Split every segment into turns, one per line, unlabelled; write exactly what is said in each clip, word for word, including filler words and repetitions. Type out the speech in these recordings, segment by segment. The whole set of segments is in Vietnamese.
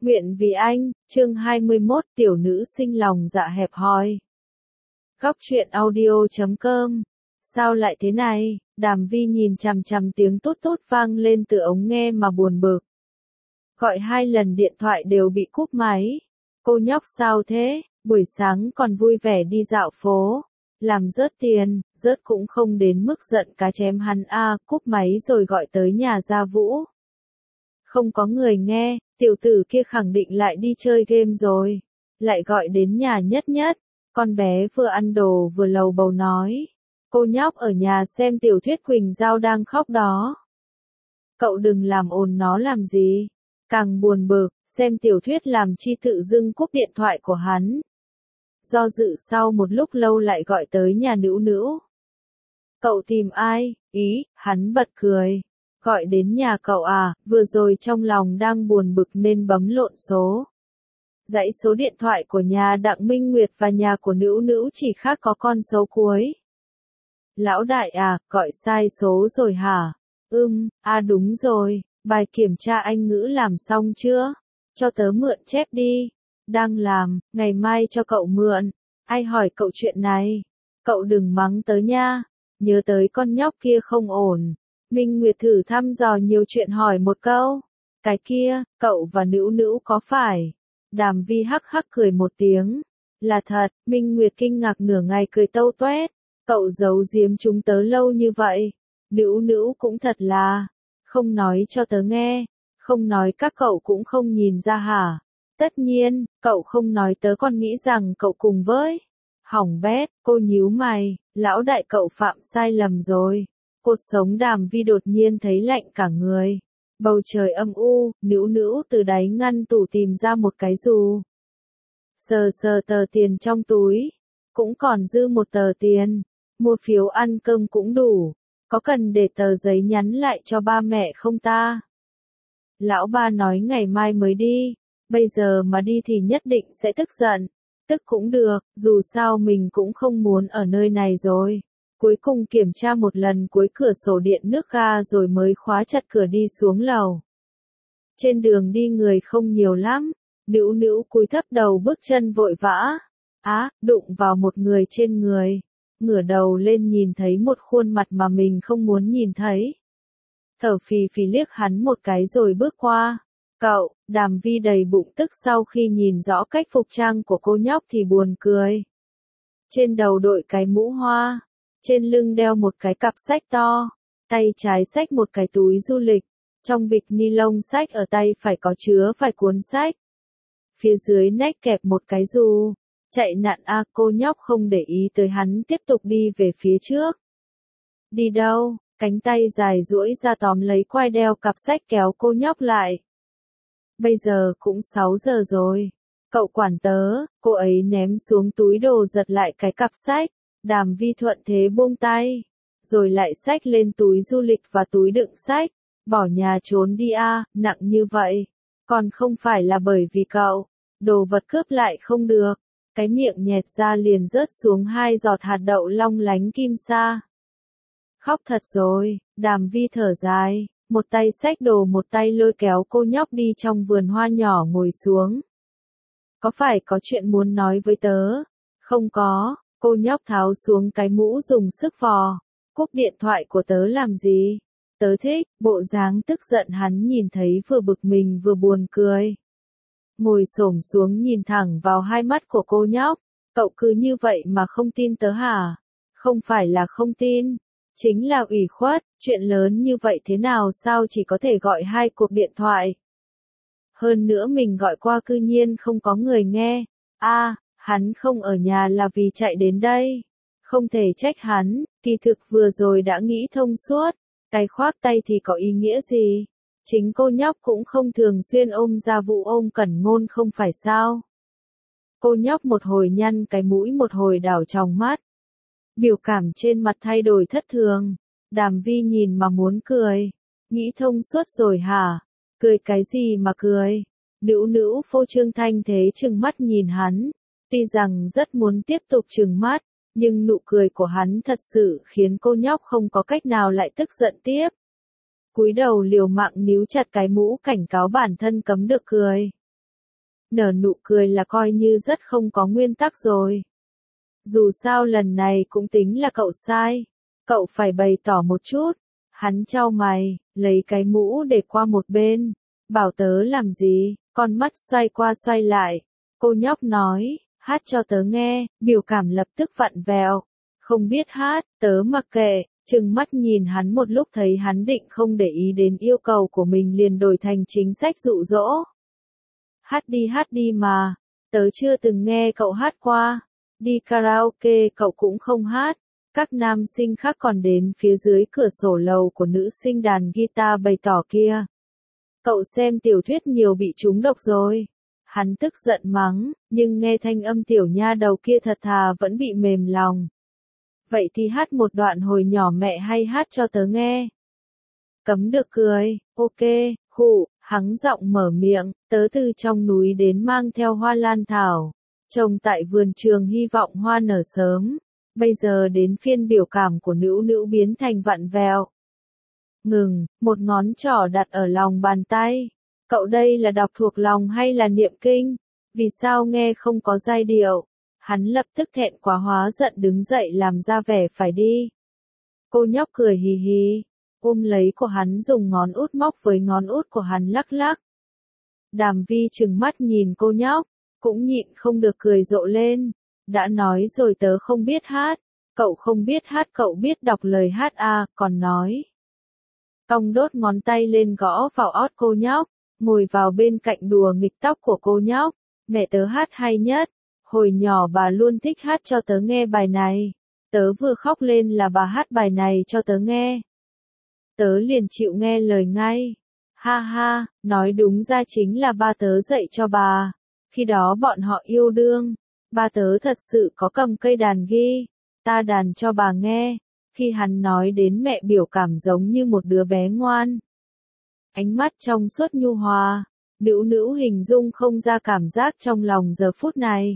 Nguyện vì anh, chương hai mươi mốt, tiểu nữ sinh lòng dạ hẹp hòi. Góc truyện audio chấm com. Sao lại thế này? Đàm Vi nhìn chằm chằm tiếng tút tút vang lên từ ống nghe mà buồn bực. Gọi hai lần điện thoại đều bị cúp máy. Cô nhóc sao thế? Buổi sáng còn vui vẻ đi dạo phố. Làm rớt tiền, rớt cũng không đến mức giận cá chém hắn a, à, cúp máy rồi gọi tới nhà Gia Vũ. Không có người nghe, tiểu tử kia khẳng định lại đi chơi game rồi. Lại gọi đến nhà Nhất Nhất, con bé vừa ăn đồ vừa lầu bầu nói. Cô nhóc ở nhà xem tiểu thuyết Quỳnh Giao đang khóc đó. Cậu đừng làm ồn nó làm gì. Càng buồn bực, xem tiểu thuyết làm chi tự dưng cúp điện thoại của hắn. Do dự sau một lúc lâu lại gọi tới nhà Nữu Nữu. Cậu tìm ai? Ý, hắn bật cười. Gọi đến nhà cậu à, vừa rồi trong lòng đang buồn bực nên bấm lộn số. Dãy số điện thoại của nhà Đặng Minh Nguyệt và nhà của Nữu Nữu chỉ khác có con số cuối. Lão đại à, gọi sai số rồi hả? Ừm, à đúng rồi, bài kiểm tra Anh ngữ làm xong chưa? Cho tớ mượn chép đi. Đang làm, ngày mai cho cậu mượn. Ai hỏi cậu chuyện này? Cậu đừng mắng tớ nha. Nhớ tới con nhóc kia không ổn. Minh Nguyệt thử thăm dò nhiều chuyện hỏi một câu. Cái kia, cậu và Nữu Nữu có phải? Đàm Vi hắc hắc cười một tiếng. Là thật, Minh Nguyệt kinh ngạc nửa ngày cười tâu toét. Cậu giấu giếm chúng tớ lâu như vậy. Nữu Nữu cũng thật là. Không nói cho tớ nghe. Không nói các cậu cũng không nhìn ra hả? Tất nhiên, cậu không nói tớ còn nghĩ rằng cậu cùng với. Hỏng bét, cô nhíu mày, lão đại cậu phạm sai lầm rồi. Cột sống Đàm Vi đột nhiên thấy lạnh cả người. Bầu trời âm u, Nữu Nữu từ đáy ngăn tủ tìm ra một cái dù. Sờ sờ tờ tiền trong túi. Cũng còn dư một tờ tiền. Mua phiếu ăn cơm cũng đủ. Có cần để tờ giấy nhắn lại cho ba mẹ không ta? Lão ba nói ngày mai mới đi. Bây giờ mà đi thì nhất định sẽ tức giận. Tức cũng được, dù sao mình cũng không muốn ở nơi này rồi. Cuối cùng kiểm tra một lần cuối cửa sổ điện nước ga rồi mới khóa chặt cửa đi xuống lầu. Trên đường đi người không nhiều lắm. Nữu Nữu cúi thấp đầu bước chân vội vã. Á, đụng vào một người trên người. Ngửa đầu lên nhìn thấy một khuôn mặt mà mình không muốn nhìn thấy. Thở phì phì liếc hắn một cái rồi bước qua. Cậu, Đàm Vi đầy bụng tức sau khi nhìn rõ cách phục trang của cô nhóc thì buồn cười. Trên đầu đội cái mũ hoa. Trên lưng đeo một cái cặp sách to, tay trái xách một cái túi du lịch, trong bịch ni lông xách ở tay phải có chứa vài cuốn sách. Phía dưới nách kẹp một cái dù, chạy nạn a à, cô nhóc không để ý tới hắn tiếp tục đi về phía trước. Đi đâu? Cánh tay dài duỗi ra tóm lấy quai đeo cặp sách kéo cô nhóc lại. Bây giờ cũng sáu giờ rồi, cậu quản tớ, cô ấy ném xuống túi đồ giật lại cái cặp sách. Đàm Vi thuận thế buông tay, rồi lại xách lên túi du lịch và túi đựng sách, bỏ nhà trốn đi a, à, nặng như vậy. Còn không phải là bởi vì cậu, đồ vật cướp lại không được, cái miệng nhẹt ra liền rớt xuống hai giọt hạt đậu long lánh kim sa. Khóc thật rồi, Đàm Vi thở dài, một tay xách đồ một tay lôi kéo cô nhóc đi trong vườn hoa nhỏ ngồi xuống. Có phải có chuyện muốn nói với tớ? Không có. Cô nhóc tháo xuống cái mũ dùng sức vò. Cúp điện thoại của tớ làm gì? Tớ thích, bộ dáng tức giận hắn nhìn thấy vừa bực mình vừa buồn cười. Ngồi xổm xuống nhìn thẳng vào hai mắt của cô nhóc. Cậu cứ như vậy mà không tin tớ hả? Không phải là không tin. Chính là ủy khuất, chuyện lớn như vậy thế nào sao chỉ có thể gọi hai cuộc điện thoại. Hơn nữa mình gọi qua cư nhiên không có người nghe. A. À, hắn không ở nhà là vì chạy đến đây. Không thể trách hắn, kỳ thực vừa rồi đã nghĩ thông suốt. Cái khoác tay thì có ý nghĩa gì? Chính cô nhóc cũng không thường xuyên ôm Gia Vũ ôm Cẩn Ngôn không phải sao? Cô nhóc một hồi nhăn cái mũi một hồi đảo tròng mắt. Biểu cảm trên mặt thay đổi thất thường. Đàm Vi nhìn mà muốn cười. Nghĩ thông suốt rồi hả? Cười cái gì mà cười? Nữu Nữu phô trương thanh thế trừng mắt nhìn hắn. Tuy rằng rất muốn tiếp tục trừng mắt, nhưng nụ cười của hắn thật sự khiến cô nhóc không có cách nào lại tức giận tiếp. Cúi đầu liều mạng níu chặt cái mũ cảnh cáo bản thân cấm được cười. nở nụ cười là coi như rất không có nguyên tắc rồi. Dù sao lần này cũng tính là cậu sai. Cậu phải bày tỏ một chút. Hắn chau mày, lấy cái mũ để qua một bên. Bảo tớ làm gì, con mắt xoay qua xoay lại. Cô nhóc nói, hát cho tớ nghe, biểu cảm lập tức vặn vẹo. Không biết hát, tớ mặc kệ, trừng mắt nhìn hắn một lúc thấy hắn định không để ý đến yêu cầu của mình liền đổi thành chính sách dụ dỗ. Hát đi hát đi mà, tớ chưa từng nghe cậu hát qua. Đi karaoke cậu cũng không hát. Các nam sinh khác còn đến phía dưới cửa sổ lầu của nữ sinh đàn guitar bày tỏ kia. Cậu xem tiểu thuyết nhiều bị trúng độc rồi. Hắn tức giận mắng, nhưng nghe thanh âm tiểu nha đầu kia thật thà vẫn bị mềm lòng. Vậy thì hát một đoạn hồi nhỏ mẹ hay hát cho tớ nghe. Cấm được cười, ok, khụ, hắng giọng mở miệng, tớ từ trong núi đến mang theo hoa lan thảo. Trồng tại vườn trường hy vọng hoa nở sớm. Bây giờ đến phiên biểu cảm của nữ nữ biến thành vặn vẹo. Ngừng, một ngón trỏ đặt ở lòng bàn tay. Cậu đây là đọc thuộc lòng hay là niệm kinh? Vì sao nghe không có giai điệu? Hắn lập tức thẹn quá hóa giận đứng dậy làm ra vẻ phải đi. Cô nhóc cười hì hì, ôm lấy của hắn dùng ngón út móc với ngón út của hắn lắc lắc. Đàm Vi trừng mắt nhìn cô nhóc, cũng nhịn không được cười rộ lên. Đã nói rồi tớ không biết hát, cậu không biết hát cậu biết đọc lời hát à, còn nói. Cong đốt ngón tay lên gõ vào ót cô nhóc, ngồi vào bên cạnh đùa nghịch tóc của cô nhóc. Mẹ tớ hát hay nhất, hồi nhỏ bà luôn thích hát cho tớ nghe bài này. Tớ vừa khóc lên là bà hát bài này cho tớ nghe. Tớ liền chịu nghe lời ngay. Ha ha, nói đúng ra chính là ba tớ dạy cho bà. Khi đó bọn họ yêu đương. Ba tớ thật sự có cầm cây đàn ghi, ta đàn cho bà nghe. Khi hắn nói đến mẹ biểu cảm giống như một đứa bé ngoan. Ánh mắt trong suốt nhu hòa, nữ nữ hình dung không ra cảm giác trong lòng giờ phút này.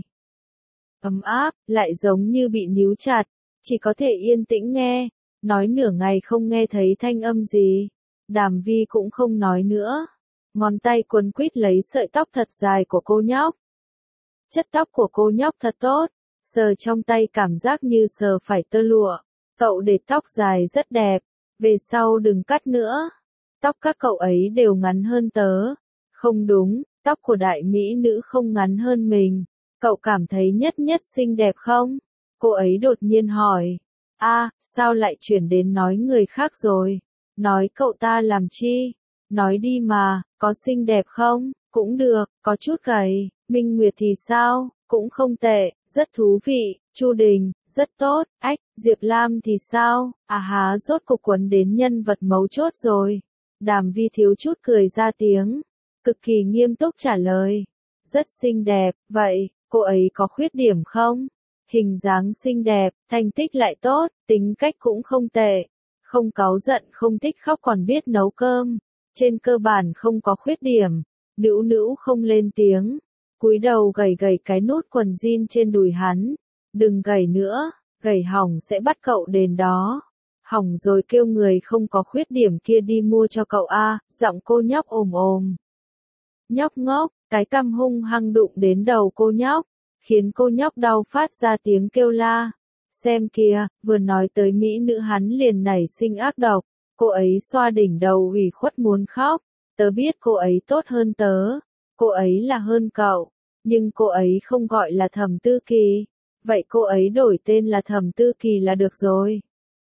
Ấm áp, lại giống như bị níu chặt, chỉ có thể yên tĩnh nghe, nói nửa ngày không nghe thấy thanh âm gì. Đàm Vi cũng không nói nữa, ngón tay quấn quýt lấy sợi tóc thật dài của cô nhóc. Chất tóc của cô nhóc thật tốt, sờ trong tay cảm giác như sờ phải tơ lụa. Cậu để tóc dài rất đẹp, về sau đừng cắt nữa. Tóc các cậu ấy đều ngắn hơn tớ. Không đúng, tóc của đại mỹ nữ không ngắn hơn mình. Cậu cảm thấy nhất nhất xinh đẹp không? Cô ấy đột nhiên hỏi. A, sao lại chuyển đến nói người khác rồi? Nói cậu ta làm chi? Nói đi mà, có xinh đẹp không? Cũng được, có chút gầy. Minh Nguyệt thì sao? Cũng không tệ, rất thú vị. Chu Đình, rất tốt. Ách, Diệp Lam thì sao? À há, rốt cục quấn đến nhân vật mấu chốt rồi. Đàm Vi thiếu chút cười ra tiếng, cực kỳ nghiêm túc trả lời. Rất xinh đẹp, vậy, cô ấy có khuyết điểm không? Hình dáng xinh đẹp, thành tích lại tốt, tính cách cũng không tệ. Không cáu giận, không thích khóc còn biết nấu cơm. Trên cơ bản không có khuyết điểm. Nữ nữ không lên tiếng. Cúi đầu gầy gầy cái nút quần jean trên đùi hắn. Đừng gầy nữa, gầy hỏng sẽ bắt cậu đền đó. Hỏng rồi kêu người không có khuyết điểm kia đi mua cho cậu a, giọng cô nhóc ồm ồm. Nhóc ngốc, cái cằm hung hăng đụng đến đầu cô nhóc, khiến cô nhóc đau phát ra tiếng kêu la. Xem kìa, vừa nói tới mỹ nữ hắn liền nảy sinh ác độc, cô ấy xoa đỉnh đầu ủy khuất muốn khóc. Tớ biết cô ấy tốt hơn tớ, cô ấy là hơn cậu, nhưng cô ấy không gọi là Thẩm Tư Kỳ, vậy cô ấy đổi tên là Thẩm Tư Kỳ là được rồi.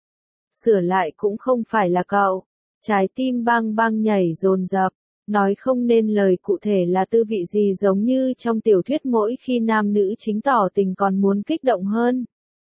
Sửa lại cũng không phải là cậu. Trái tim bang bang nhảy dồn dập, nói không nên lời cụ thể là tư vị gì giống như trong tiểu thuyết mỗi khi nam nữ chính tỏ tình còn muốn kích động hơn.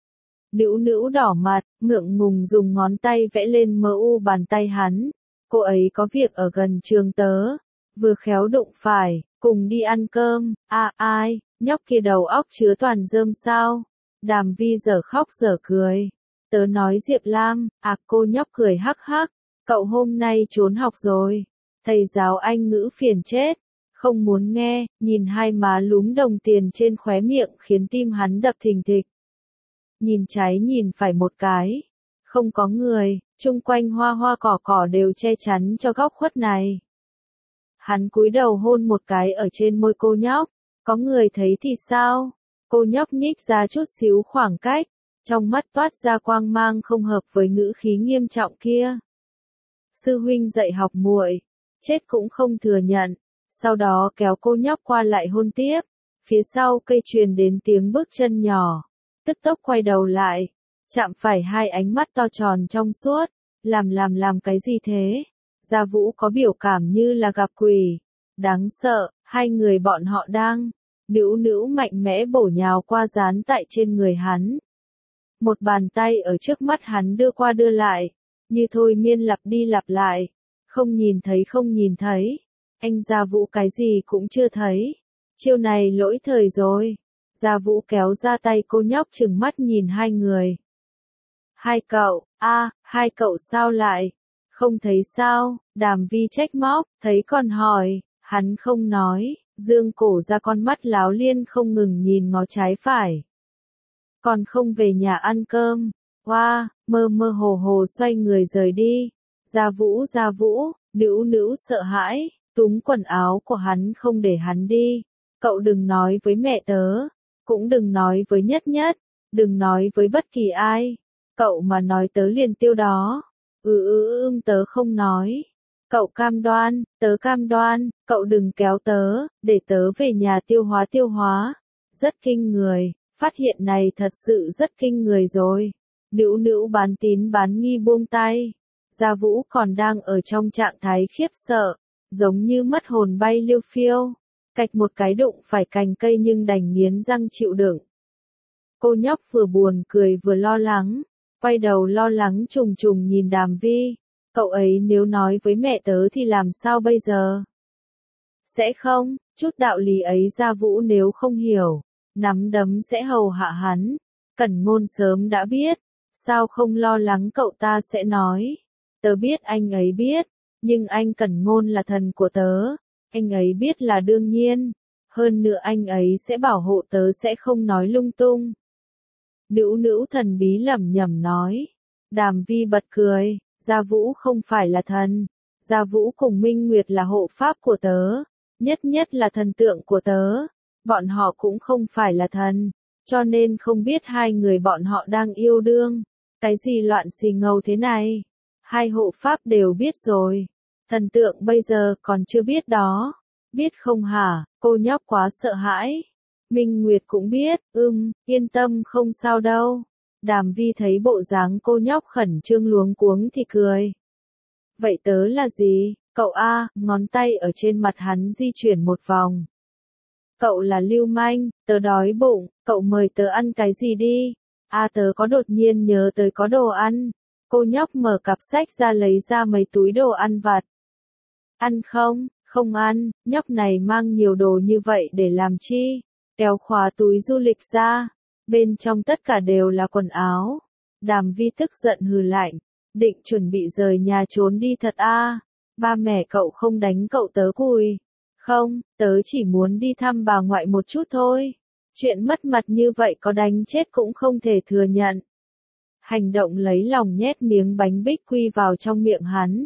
Nữ nữ đỏ mặt, ngượng ngùng dùng ngón tay vẽ lên mờ u bàn tay hắn. Cô ấy có việc ở gần trường tớ, vừa khéo đụng phải, cùng đi ăn cơm. À ai, nhóc kia đầu óc chứa toàn rơm sao? Đàm Vi giờ khóc giờ cười. Tớ nói Diệp Lam, à cô nhóc cười hắc hắc, cậu hôm nay trốn học rồi. Thầy giáo Anh ngữ phiền chết, không muốn nghe, nhìn hai má lúm đồng tiền trên khóe miệng khiến tim hắn đập thình thịch. Nhìn trái nhìn phải một cái, không có người, chung quanh hoa hoa cỏ cỏ đều che chắn cho góc khuất này. Hắn cúi đầu hôn một cái ở trên môi cô nhóc, Có người thấy thì sao? Cô nhóc nhích ra chút xíu khoảng cách, trong mắt toát ra quang mang không hợp với ngữ khí nghiêm trọng kia. Sư huynh dạy học muội, chết cũng không thừa nhận, sau đó kéo cô nhóc qua lại hôn tiếp, phía sau cây truyền đến tiếng bước chân nhỏ, tức tốc quay đầu lại, chạm phải hai ánh mắt to tròn trong suốt, làm làm làm cái gì thế? Gia Vũ có biểu cảm như là gặp quỷ, đáng sợ, hai người bọn họ đang, nữu nữu mạnh mẽ bổ nhào qua dán tại trên người hắn. Một bàn tay ở trước mắt hắn đưa qua đưa lại, như thôi miên lặp đi lặp lại, không nhìn thấy không nhìn thấy, anh Gia Vũ cái gì cũng chưa thấy, chiêu này lỗi thời rồi. Gia Vũ kéo ra tay cô nhóc trừng mắt nhìn hai người. Hai cậu, a, hai cậu sao lại, không thấy sao, Đàm Vi trách móc, thấy còn hỏi, hắn không nói, dương cổ ra con mắt láo liên không ngừng nhìn ngó trái phải. Còn không về nhà ăn cơm, hoa, wow, mơ mơ hồ hồ xoay người rời đi. Gia Vũ Gia Vũ, nữu nữu sợ hãi, túm quần áo của hắn không để hắn đi. Cậu đừng nói với mẹ tớ, cũng đừng nói với Nhất Nhất, đừng nói với bất kỳ ai. Cậu mà nói tớ liền tiêu đó. Ừ ừ ưm tớ không nói. Cậu cam đoan, tớ cam đoan, cậu đừng kéo tớ, để tớ về nhà tiêu hóa tiêu hóa. Rất kinh người, phát hiện này thật sự rất kinh người rồi. Nữu nữu bán tín bán nghi buông tay. Gia Vũ còn đang ở trong trạng thái khiếp sợ, giống như mất hồn bay liêu phiêu. Cạch một cái đụng phải cành cây nhưng đành nghiến răng chịu đựng. Cô nhóc vừa buồn cười vừa lo lắng, quay đầu lo lắng trùng trùng nhìn Đàm Vi. Cậu ấy nếu nói với mẹ tớ thì làm sao bây giờ? Sẽ không, chút đạo lý ấy Gia Vũ nếu không hiểu, nắm đấm sẽ hầu hạ hắn. Cẩn Ngôn sớm đã biết, sao không lo lắng cậu ta sẽ nói. Tớ biết anh ấy biết, nhưng anh Cẩn Ngôn là thần của tớ, anh ấy biết là đương nhiên, hơn nữa anh ấy sẽ bảo hộ tớ sẽ không nói lung tung. Nữu nữu thần bí lẩm nhẩm nói. Đàm Vi bật cười, Gia Vũ không phải là thần, Gia Vũ cùng Minh Nguyệt là hộ pháp của tớ, Nhất Nhất là thần tượng của tớ, bọn họ cũng không phải là thần, cho nên không biết hai người bọn họ đang yêu đương. Cái gì loạn xì ngầu thế này? Hai hộ pháp đều biết rồi, thần tượng bây giờ còn chưa biết đó. Biết không hả, cô nhóc quá sợ hãi. Minh Nguyệt cũng biết, ưm, yên tâm không sao đâu. Đàm Vi thấy bộ dáng cô nhóc khẩn trương luống cuống thì cười. Vậy tớ là gì? Cậu A, ngón tay ở trên mặt hắn di chuyển một vòng. Cậu là lưu manh, tớ đói bụng, cậu mời tớ ăn cái gì đi? A tớ có đột nhiên nhớ tới có đồ ăn. Cô nhóc mở cặp sách ra lấy ra mấy túi đồ ăn vặt. Ăn không? Không ăn, nhóc này mang nhiều đồ như vậy để làm chi? Kéo khóa túi du lịch ra, bên trong tất cả đều là quần áo. Đàm Vi tức giận hừ lạnh, định chuẩn bị rời nhà trốn đi thật a. À? Ba mẹ cậu không đánh cậu tớ cùi. Không, tớ chỉ muốn đi thăm bà ngoại một chút thôi. Chuyện mất mặt như vậy có đánh chết cũng không thể thừa nhận. Hành động lấy lòng nhét miếng bánh bích quy vào trong miệng hắn.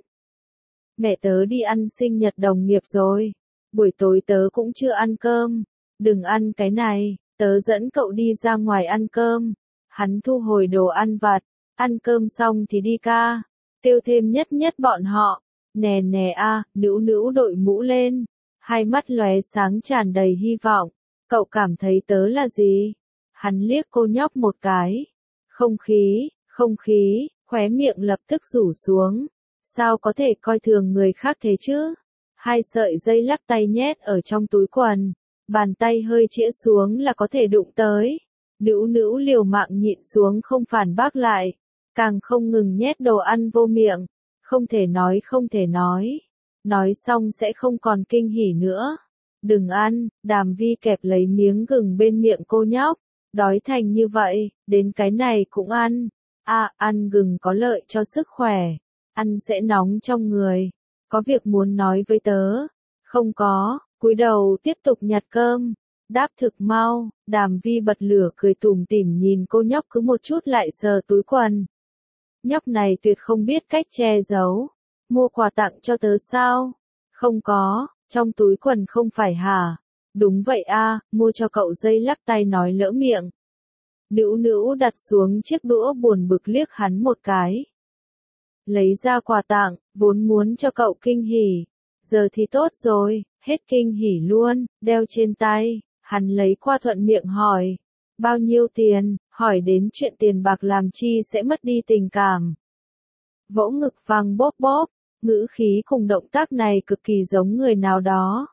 Mẹ tớ đi ăn sinh nhật đồng nghiệp rồi. Buổi tối tớ cũng chưa ăn cơm. Đừng ăn cái này, tớ dẫn cậu đi ra ngoài ăn cơm. Hắn thu hồi đồ ăn vặt, ăn cơm xong thì đi ca. Kêu thêm Nhất Nhất bọn họ. Nè nè a, nữu nữu đội mũ lên. Hai mắt lóe sáng tràn đầy hy vọng. Cậu cảm thấy tớ là gì? Hắn liếc cô nhóc một cái. Không khí, không khí, khóe miệng lập tức rủ xuống. Sao có thể coi thường người khác thế chứ? Hai sợi dây lắc tay nhét ở trong túi quần. Bàn tay hơi chĩa xuống là có thể đụng tới. Nữu nữu liều mạng nhịn xuống không phản bác lại. Càng không ngừng nhét đồ ăn vô miệng. Không thể nói không thể nói. Nói xong sẽ không còn kinh hỉ nữa. Đừng ăn, Đàm Vi kẹp lấy miếng gừng bên miệng cô nhóc. Đói thành như vậy, đến cái này cũng ăn. À, ăn gừng có lợi cho sức khỏe. Ăn sẽ nóng trong người. Có việc muốn nói với tớ? Không có, cúi đầu tiếp tục nhặt cơm. Đáp thực mau, Đàm Vi bật lửa cười tủm tỉm nhìn cô nhóc cứ một chút lại sờ túi quần. Nhóc này tuyệt không biết cách che giấu. Mua quà tặng cho tớ sao? Không có, trong túi quần không phải hả? Đúng vậy a, mua cho cậu dây lắc tay nói lỡ miệng. Nữu nữu đặt xuống chiếc đũa buồn bực liếc hắn một cái. Lấy ra quà tặng, vốn muốn cho cậu kinh hỉ. Giờ thì tốt rồi, hết kinh hỉ luôn, đeo trên tay. Hắn lấy qua thuận miệng hỏi. Bao nhiêu tiền, hỏi đến chuyện tiền bạc làm chi sẽ mất đi tình cảm. Vỗ ngực vang bóp bóp, ngữ khí cùng động tác này cực kỳ giống người nào đó.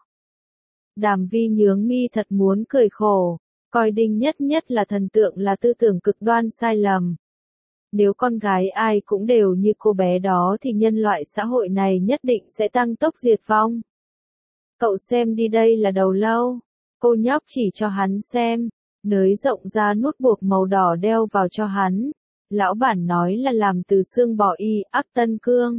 Đàm Vi nhướng mi thật muốn cười khổ, coi Đinh Nhất Nhất là thần tượng là tư tưởng cực đoan sai lầm. Nếu con gái ai cũng đều như cô bé đó thì nhân loại xã hội này nhất định sẽ tăng tốc diệt vong. Cậu xem đi, đây là đầu lâu. Cô nhóc chỉ cho hắn xem, nới rộng ra nút buộc màu đỏ đeo vào cho hắn. Lão bản nói là làm từ xương bò y ác tân cương.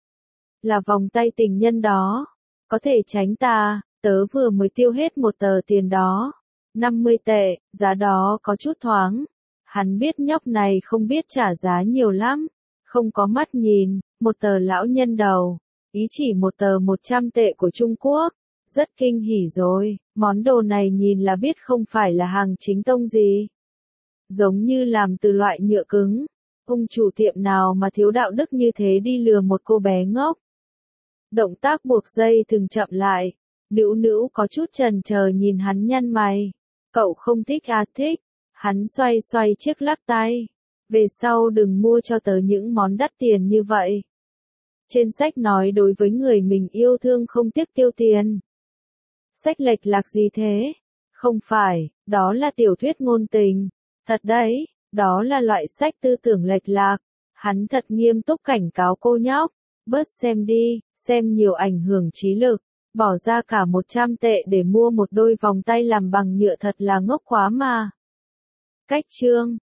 Là vòng tay tình nhân đó. Có thể tránh ta, tớ vừa mới tiêu hết một tờ tiền đó. năm mươi tệ, giá đó có chút thoáng. Hắn biết nhóc này không biết trả giá nhiều lắm. Không có mắt nhìn, một tờ lão nhân đầu. Ý chỉ một tờ một trăm tệ của Trung Quốc. Rất kinh hỉ rồi, món đồ này nhìn là biết không phải là hàng chính tông gì. Giống như làm từ loại nhựa cứng. Ông chủ tiệm nào mà thiếu đạo đức như thế đi lừa một cô bé ngốc. Động tác buộc dây thường chậm lại. Nữu nữu có chút chần chờ nhìn hắn nhăn mày. Cậu không thích à? Thích. Hắn xoay xoay chiếc lắc tay. Về sau đừng mua cho tớ những món đắt tiền như vậy. Trên sách nói đối với người mình yêu thương không tiếc tiêu tiền. Sách lệch lạc gì thế? Không phải, đó là tiểu thuyết ngôn tình. Thật đấy, đó là loại sách tư tưởng lệch lạc. Hắn thật nghiêm túc cảnh cáo cô nhóc. Bớt xem đi, xem nhiều ảnh hưởng trí lực. Bỏ ra cả một trăm tệ để mua một đôi vòng tay làm bằng nhựa thật là ngốc quá mà. Cách chương